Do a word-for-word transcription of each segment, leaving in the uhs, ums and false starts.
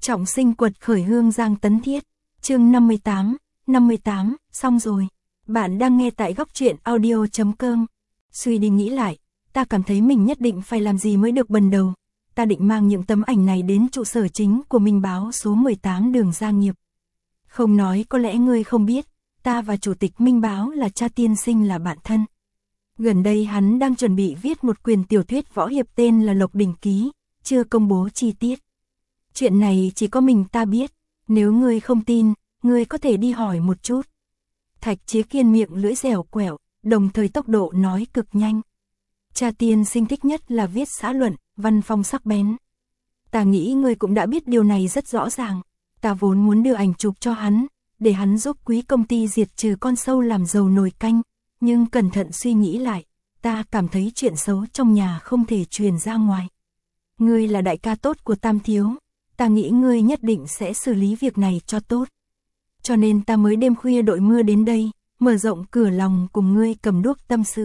Trọng sinh quật khởi Hương Giang Tấn Thiết, chương năm mươi tám, năm mươi tám, xong rồi. Bạn đang nghe tại góc truyện audio chấm com. Suy đi nghĩ lại, ta cảm thấy mình nhất định phải làm gì mới được bần đầu. Ta định mang những tấm ảnh này đến trụ sở chính của Minh Báo số mười tám đường Gia Nghiệp. Không nói có lẽ ngươi không biết, ta và chủ tịch Minh Báo là cha tiên sinh là bạn thân. Gần đây hắn đang chuẩn bị viết một quyển tiểu thuyết võ hiệp tên là Lộc Đỉnh Ký, chưa công bố chi tiết. Chuyện này chỉ có mình ta biết, nếu ngươi không tin, ngươi có thể đi hỏi một chút. Thạch Chí Kiên miệng lưỡi dẻo quẹo, đồng thời tốc độ nói cực nhanh. Cha tiên sinh thích nhất là viết xã luận, văn phong sắc bén. Ta nghĩ ngươi cũng đã biết điều này rất rõ ràng. Ta vốn muốn đưa ảnh chụp cho hắn, để hắn giúp quý công ty diệt trừ con sâu làm dầu nồi canh, nhưng cẩn thận suy nghĩ lại, ta cảm thấy chuyện xấu trong nhà không thể truyền ra ngoài. Ngươi là đại ca tốt của Tam thiếu, ta nghĩ ngươi nhất định sẽ xử lý việc này cho tốt. Cho nên ta mới đêm khuya đội mưa đến đây, mở rộng cửa lòng cùng ngươi cầm đuốc tâm sự.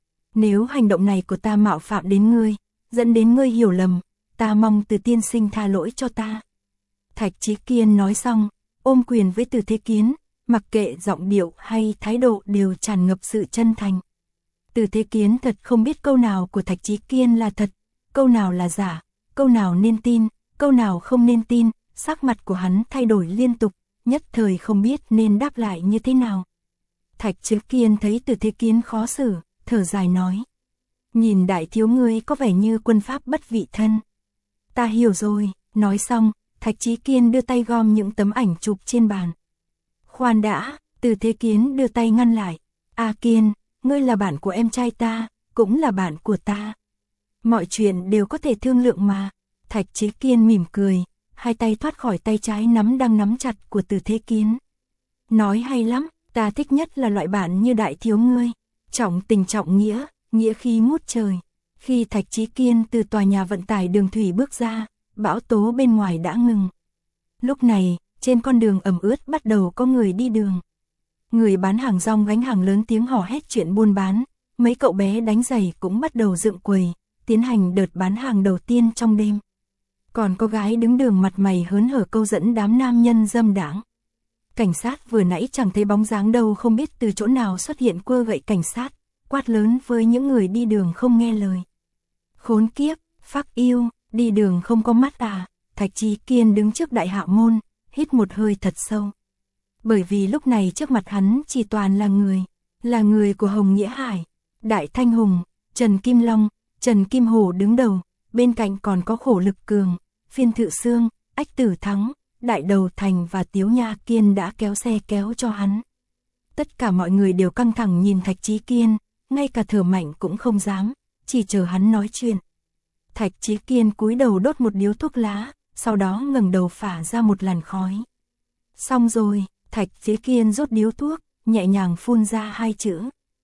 Nếu hành động này của ta mạo phạm đến ngươi, dẫn đến ngươi hiểu lầm, ta mong Từ tiên sinh tha lỗi cho ta. Thạch Chí Kiên nói xong, ôm quyền với Từ Thế Kiến, mặc kệ giọng điệu hay thái độ đều tràn ngập sự chân thành. Từ Thế Kiến thật không biết câu nào của Thạch Chí Kiên là thật, câu nào là giả, câu nào nên tin, câu nào không nên tin, sắc mặt của hắn thay đổi liên tục, nhất thời không biết nên đáp lại như thế nào. Thạch Chí Kiên thấy Từ Thế Kiến khó xử, thở dài nói. Nhìn đại thiếu ngươi có vẻ như quân pháp bất vị thân. Ta hiểu rồi, nói xong, Thạch Chí Kiên đưa tay gom những tấm ảnh chụp trên bàn. Khoan đã, Từ Thế Kiến đưa tay ngăn lại. A Kiên, ngươi là bạn của em trai ta, cũng là bạn của ta. Mọi chuyện đều có thể thương lượng mà. Thạch Chí Kiên mỉm cười, hai tay thoát khỏi tay trái nắm đang nắm chặt của Từ Thế Kiến. Nói hay lắm, ta thích nhất là loại bạn như đại thiếu ngươi. Trọng tình trọng nghĩa, nghĩa khí ngút trời. Khi Thạch Chí Kiên từ tòa nhà vận tải đường thủy bước ra, bão tố bên ngoài đã ngừng. Lúc này, trên con đường ẩm ướt bắt đầu có người đi đường. Người bán hàng rong gánh hàng lớn tiếng hò hét chuyện buôn bán, mấy cậu bé đánh giày cũng bắt đầu dựng quầy, tiến hành đợt bán hàng đầu tiên trong đêm. Còn có gái đứng đường mặt mày hớn hở câu dẫn đám nam nhân dâm đãng. Cảnh sát vừa nãy chẳng thấy bóng dáng đâu, không biết từ chỗ nào xuất hiện quơ gậy cảnh sát, quát lớn với những người đi đường không nghe lời. Khốn kiếp, phắc yêu, đi đường không có mắt à? Thạch Chí Kiên đứng trước đại hạ môn, hít một hơi thật sâu. Bởi vì lúc này trước mặt hắn chỉ toàn là người, là người của Hồng Nghĩa Hải, Đại Thanh Hùng, Trần Kim Long, Trần Kim Hổ đứng đầu, bên cạnh còn có Khổ Lực Cường, Phiên Thự Sương, Ách Tử Thắng, Đại Đầu Thành và Tiếu Nha Kiên đã kéo xe kéo cho hắn. Tất cả mọi người đều căng thẳng nhìn Thạch Chí Kiên, ngay cả thở mạnh cũng không dám, chỉ chờ hắn nói chuyện. Thạch Chí Kiên cúi đầu đốt một điếu thuốc lá, sau đó ngẩng đầu phả ra một làn khói. Xong rồi, Thạch Chí Kiên rút điếu thuốc, nhẹ nhàng phun ra hai chữ.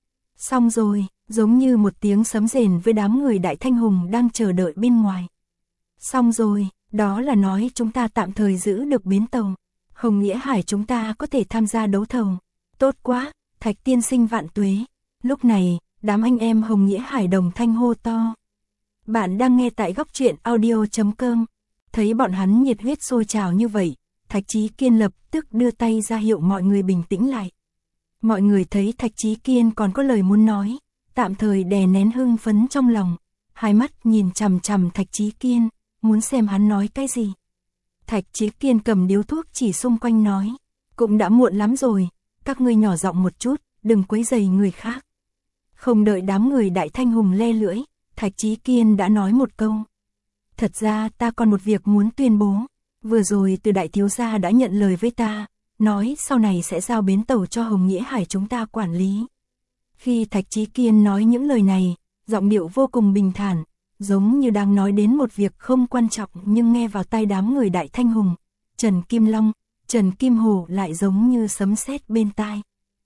Xong rồi, giống như một tiếng sấm rền với đám người Đại Thanh Hùng đang chờ đợi bên ngoài. Xong rồi, đó là nói chúng ta tạm thời giữ được bến tàu. Hồng Nghĩa Hải chúng ta có thể tham gia đấu thầu. Tốt quá, Thạch tiên sinh vạn tuế. Lúc này, đám anh em Hồng Nghĩa Hải đồng thanh hô to. Bạn đang nghe tại góc truyện audio chấm com. Thấy bọn hắn nhiệt huyết sôi trào như vậy, Thạch Chí Kiên lập tức đưa tay ra hiệu mọi người bình tĩnh lại. Mọi người thấy Thạch Chí Kiên còn có lời muốn nói, tạm thời đè nén hưng phấn trong lòng, hai mắt nhìn chằm chằm Thạch Chí Kiên, muốn xem hắn nói cái gì. Thạch Chí Kiên cầm điếu thuốc chỉ xung quanh nói, cũng đã muộn lắm rồi, các ngươi nhỏ giọng một chút, đừng quấy rầy người khác. Không đợi đám người Đại Thanh Hùng le lưỡi, Thạch Chí Kiên đã nói một câu. Thật ra ta còn một việc muốn tuyên bố, vừa rồi Từ đại thiếu gia đã nhận lời với ta, nói sau này sẽ giao bến tàu cho Hồng Nghĩa Hải chúng ta quản lý. Khi Thạch Chí Kiên nói những lời này, giọng điệu vô cùng bình thản, giống như đang nói đến một việc không quan trọng, nhưng nghe vào tai đám người Đại Thanh Hùng, Trần Kim Long, Trần Kim Hổ lại giống như sấm sét bên tai.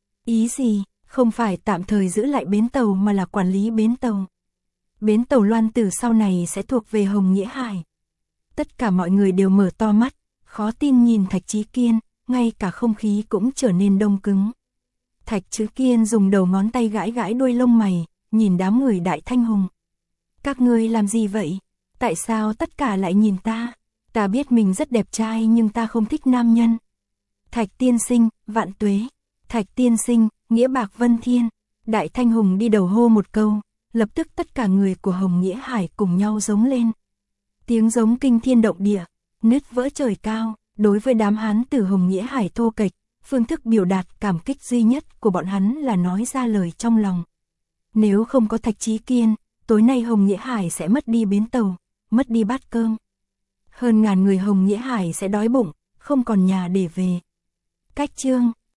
Ý gì? Không phải tạm thời giữ lại bến tàu mà là quản lý bến tàu. Bến tàu Loan Tử sau này sẽ thuộc về Hồng Nghĩa Hải. Tất cả mọi người đều mở to mắt, khó tin nhìn Thạch Chí Kiên, ngay cả không khí cũng trở nên đông cứng. Thạch Chí Kiên dùng đầu ngón tay gãi gãi đuôi lông mày, nhìn đám người Đại Thanh Hùng. Các ngươi làm gì vậy? Tại sao tất cả lại nhìn ta? Ta biết mình rất đẹp trai nhưng ta không thích nam nhân. Thạch tiên sinh, vạn tuế. Thạch tiên sinh, nghĩa bạc vân thiên. Đại Thanh Hùng đi đầu hô một câu, lập tức tất cả người của Hồng Nghĩa Hải cùng nhau giống lên. Tiếng giống kinh thiên động địa, nứt vỡ trời cao. Đối với đám hán tử Hồng Nghĩa Hải thô kệch, phương thức biểu đạt cảm kích duy nhất của bọn hắn là nói ra lời trong lòng. Nếu không có Thạch Chí Kiên, tối nay Hồng Nghĩa Hải sẽ mất đi bến tàu, mất đi bát cơm. Hơn ngàn người Hồng Nghĩa Hải sẽ đói bụng, không còn nhà để về. Cách chương